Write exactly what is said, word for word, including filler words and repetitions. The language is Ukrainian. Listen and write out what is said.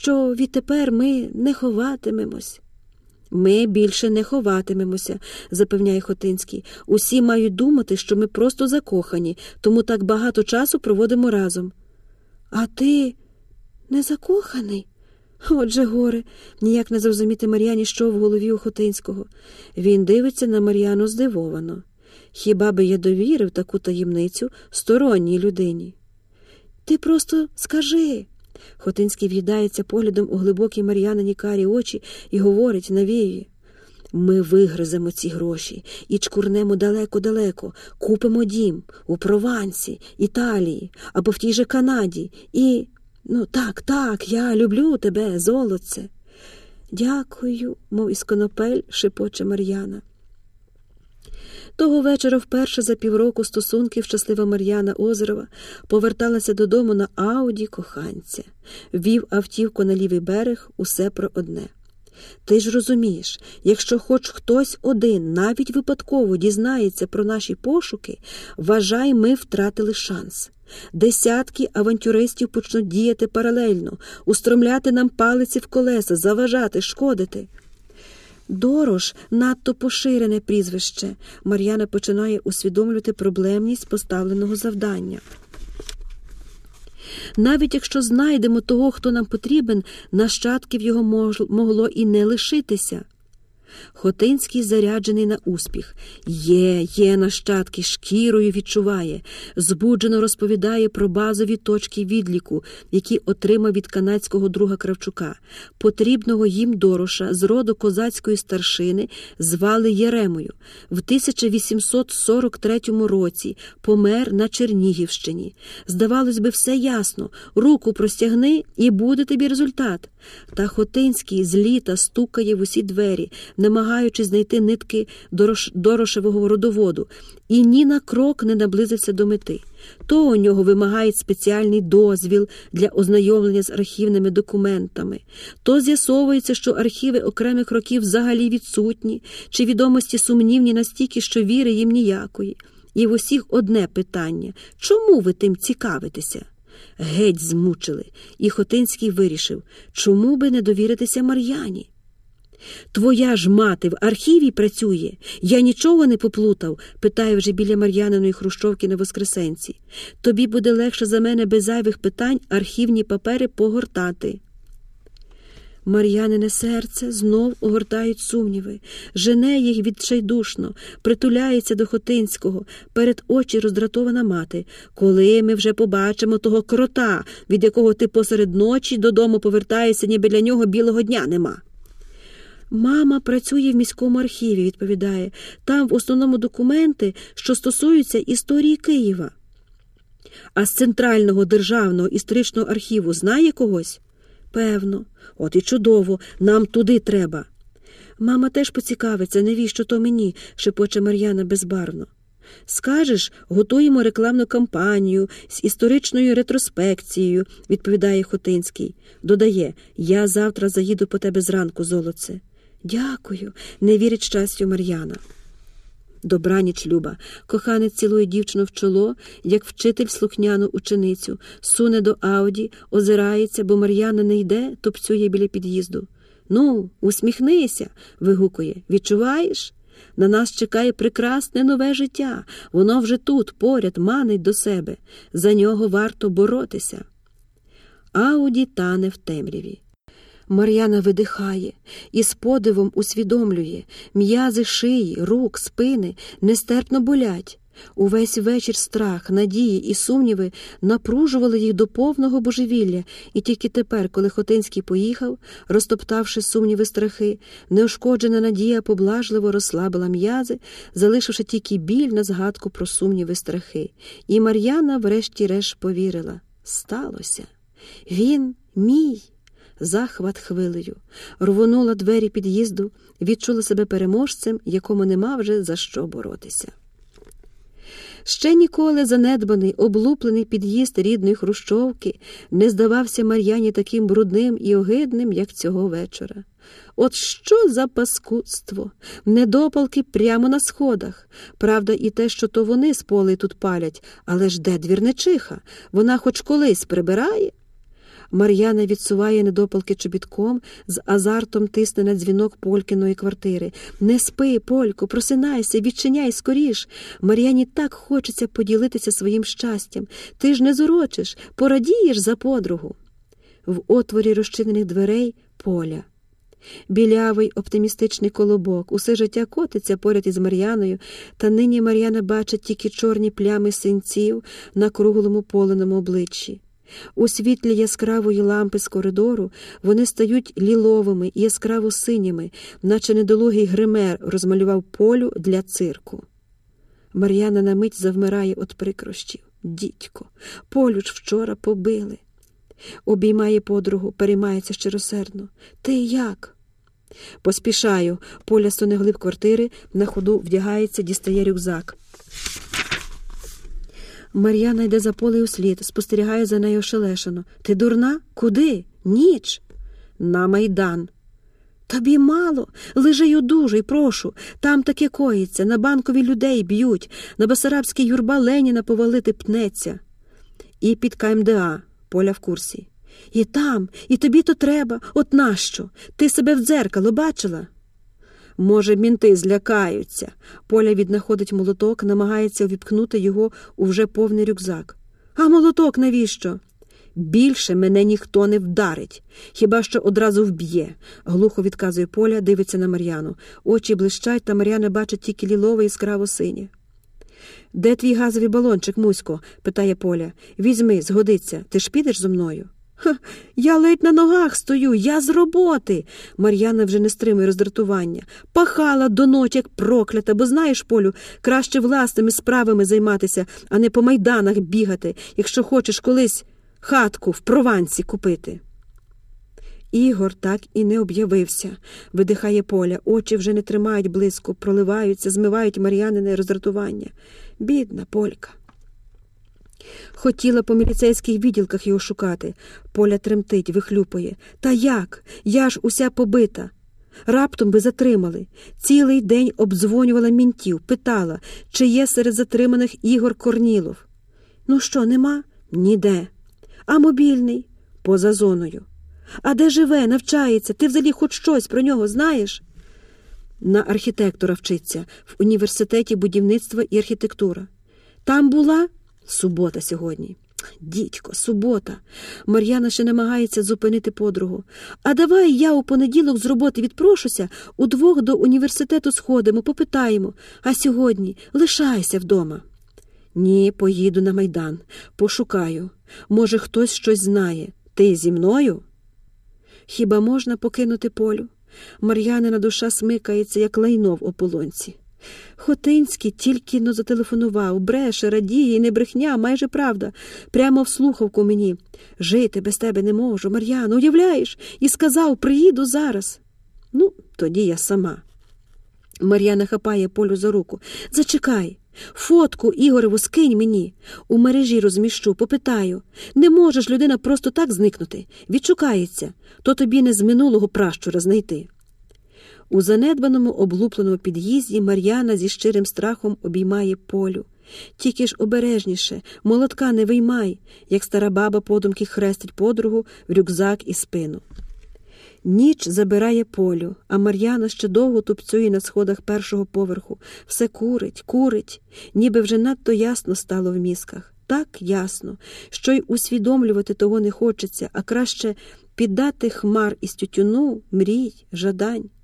що відтепер ми не ховатимемось. Ми більше не ховатимемося, запевняє Хотинський. Усі мають думати, що ми просто закохані, тому так багато часу проводимо разом. А ти не закоханий? Отже, горе, ніяк не зрозуміти Мар'яні, що в голові у Хотинського. Він дивиться на Мар'яну здивовано. Хіба би я довірив таку таємницю сторонній людині? Ти просто скажи. Хотинський в'їдається поглядом у глибокі Мар'янині карі очі і говорить, навіює. Ми вигриземо ці гроші і чкурнемо далеко-далеко, купимо дім у Провансі, Італії або в тій же Канаді і... Ну, так, так, я люблю тебе, золотце. Дякую, мов із конопель, шепоче Мар'яна. Того вечора вперше за півроку стосунків щаслива Мар'яна Озерова поверталася додому на Ауді коханця. Вів автівку на лівий берег, усе про одне. Ти ж розумієш, якщо хоч хтось один, навіть випадково, дізнається про наші пошуки, вважай, ми втратили шанс. Десятки авантюристів почнуть діяти паралельно, устромляти нам палиці в колеса, заважати, шкодити. Дорош – надто поширене прізвище. Мар'яна починає усвідомлювати проблемність поставленого завдання. Навіть якщо знайдемо того, хто нам потрібен, нащадків його могло і не лишитися. Хотинський заряджений на успіх. Є, є нащадки, шкірою відчуває. Збуджено розповідає про базові точки відліку, які отримав від канадського друга Кравчука. Потрібного їм Дороша з роду козацької старшини звали Єремою. В тисяча вісімсот сорок третьому році помер на Чернігівщині. Здавалось би, все ясно. Руку простягни – і буде тобі результат. Та Хотинський з літа стукає в усі двері, намагаючись знайти нитки Дорош... Дорошевого родоводу, і ні на крок не наблизився до мети. То у нього вимагають спеціальний дозвіл для ознайомлення з архівними документами, то з'ясовується, що архіви окремих років взагалі відсутні, чи відомості сумнівні настільки, що віри їм ніякої. І в усіх одне питання – чому ви тим цікавитеся? Геть змучили, і Хотинський вирішив, чому би не довіритися Мар'яні? «Твоя ж мати в архіві працює? Я нічого не поплутав?» – питає вже біля Мар'яниної хрущовки на Воскресенці. «Тобі буде легше за мене без зайвих питань архівні папери погортати». Мар'янине серце знов огортають сумніви. Жене їх відчайдушно, притуляється до Хотинського, перед очі роздратована мати. «Коли ми вже побачимо того крота, від якого ти посеред ночі додому повертаєшся, ніби для нього білого дня нема?» «Мама працює в міському архіві», – відповідає. «Там в основному документи, що стосуються історії Києва». «А з Центрального державного історичного архіву знає когось?» «Певно. От і чудово. Нам туди треба». «Мама теж поцікавиться, навіщо то мені?» – шепоче Мар'яна безбарвно. «Скажеш, готуємо рекламну кампанію з історичною ретроспекцією», – відповідає Хотинський. Додає, «Я завтра заїду по тебе зранку, золотце». «Дякую», – не вірить щастю Мар'яна. Добраніч, Люба. Коханець цілує дівчину в чоло, як вчитель слухняну ученицю, суне до Ауді, озирається, бо Мар'яна не йде, тупцює біля під'їзду. «Ну, усміхнися», – вигукує. «Відчуваєш? На нас чекає прекрасне нове життя. Воно вже тут, поряд, манить до себе. За нього варто боротися». Ауді тане в темряві. Мар'яна видихає і з подивом усвідомлює, м'язи шиї, рук, спини нестерпно болять. Увесь вечір страх, надії і сумніви напружували їх до повного божевілля, і тільки тепер, коли Хотинський поїхав, розтоптавши сумніви страхи, неушкоджена надія поблажливо розслабила м'язи, залишивши тільки біль на згадку про сумніви страхи. І Мар'яна врешті-решт повірила. Сталося. Він мій. Захват хвилею. Рвонула двері під'їзду, відчула себе переможцем, якому нема вже за що боротися. Ще ніколи занедбаний, облуплений під'їзд рідної хрущовки не здавався Мар'яні таким брудним і огидним, як цього вечора. От що за паскудство! Недопалки прямо на сходах. Правда, і те, що то вони з полей тут палять, але ж де двірничиха? Вона хоч колись прибирає? Мар'яна відсуває недопалки чобітком, з азартом тисне на дзвінок Полькиної квартири. «Не спи, Полько, просинайся, відчиняй скоріш!» Мар'яні так хочеться поділитися своїм щастям. «Ти ж не зурочиш, порадієш за подругу!» В отворі розчинених дверей Поля. Білявий, оптимістичний колобок, усе життя котиться поряд із Мар'яною, та нині Мар'яна бачить тільки чорні плями синців на круглому поленому обличчі. У світлі яскравої лампи з коридору вони стають ліловими і яскраво синіми, наче недолугий гример розмалював Полю для цирку. Мар'яна на мить завмирає від прикрощів. Дідько, Полю ж вчора побили. Обіймає подругу, переймається щиросердно. «Ти як?» «Поспішаю». Поля суне глиб квартири, на ходу вдягається, дістає рюкзак. Мар'яна йде за Полею услід, спостерігає за нею ошелешено. «Ти дурна? Куди? Ніч?» «На Майдан». «Тобі мало? Лежи й одужуй, прошу. Там таке коїться, на Банковій людей б'ють, на Басарабській юрба Леніна повалити пнеться». «І під Ка Ем Де А». Поля в курсі. «І там, і тобі то треба. От нащо? Ти себе в дзеркало бачила?» «Може, мінти злякаються». Поля віднаходить молоток, намагається увіпкнути його у вже повний рюкзак. «А молоток навіщо?» «Більше мене ніхто не вдарить. Хіба що одразу вб'є», — глухо відказує Поля, дивиться на Мар'яну. Очі блищать, та Мар'яна бачить тільки лілове яскраво синє. «Де твій газовий балончик, Мусько?» – питає Поля. «Візьми, згодиться. Ти ж підеш зо мною?» «Ха, я ледь на ногах стою, я з роботи!» Мар'яна вже не стримує роздратування. «Пахала до ночі, як проклята, бо знаєш, Полю, краще власними справами займатися, а не по майданах бігати, якщо хочеш колись хатку в Провансі купити». Ігор так і не об'явився, видихає Поля. Очі вже не тримають близько, проливаються, змивають Мар'янине роздратування. Бідна Полька. Хотіла по міліцейських відділках його шукати. Поля тремтить, вихлюпує. Та як? Я ж уся побита. Раптом би затримали. Цілий день обдзвонювала мінтів, питала, чи є серед затриманих Ігор Корнілов. Ну що, нема? Ніде. А мобільний? Поза зоною. А де живе, навчається? Ти взагалі хоч щось про нього знаєш? На архітектора вчиться, в університеті будівництва і архітектура. Там була? Субота сьогодні. Дідько, субота. Мар'яна ще намагається зупинити подругу. А давай я у понеділок з роботи відпрошуся, удвох до університету сходимо, попитаємо. А сьогодні лишайся вдома. Ні, поїду на Майдан. Пошукаю. Може, хтось щось знає. Ти зі мною? Хіба можна покинути Полю? Мар'янина душа смикається, як лайно в ополонці. Хотинський тільки-но зателефонував, бреше, радіє, і не брехня, майже правда. Прямо в слухавку мені. Жити без тебе не можу, Мар'яно, уявляєш? І сказав, приїду зараз. Ну, тоді я сама. Мар'яна хапає Полю за руку. Зачекай. Фотку Ігореву скинь мені. У мережі розміщу, попитаю. Не може ж людина просто так зникнути. Відшукається. То тобі не з минулого пращура знайти. У занедбаному облупленому під'їзді Мар'яна зі щирим страхом обіймає Полю. Тільки ж обережніше, молотка не виймай, як стара баба подумки хрестить подругу в рюкзак і спину. Ніч забирає Полю, а Мар'яна ще довго тупцює на сходах першого поверху. Все курить, курить, ніби вже надто ясно стало в мізках. Так ясно, що й усвідомлювати того не хочеться, а краще піддати хмар із тютюну, мрій, жадань.